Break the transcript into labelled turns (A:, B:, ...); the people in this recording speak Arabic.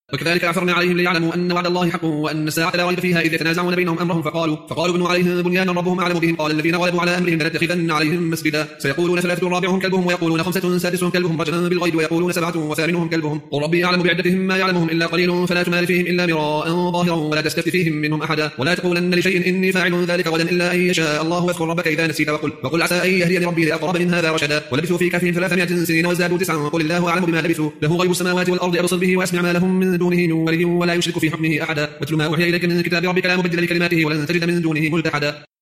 A: وكذلك عثرنا عليهم ليعلموا أن وعد الله حق وأن الساعة لا ريب فيها إذ يتنازعون بينهم أمرهم فقالوا ابنوا عليهم بنيانا ربهم أعلم بهم قال الذين غلبوا على أمرهم لنتخذن عليهم مسجدا سيقولون ثلاثة رابعهم كلبهم ويقولون خمسة سادسهم كلبهم رجلا بالغيب ويقولون سبعة وثامنهم كلبهم قل ربي أعلم بعدتهم ما يعلمهم إلا قليل فلا تمار فيهم إلا مراء ظاهرا ولا تستفت فيهم منهم أحدا ولا تقولن لشيء إني فاعل ذلك غدا إلا أن يشاء الله واذكر ربك إذا نسيت وقل عسى أن يهديني ربي لأقرب من هذا رشدا ولبثوا في كهفهم 300 سنين وازدادوا 9 قل الله أعلم بما لبثوا له غيب السماوات والأرض أبصر به وأسمع ما لهم من دونه من ولي ولا يشرك في حكمه أحدا واتل ما أوحي إليك من كتاب ربك لا مبدل لكلماته ولن تجد من دونه ملتحدا.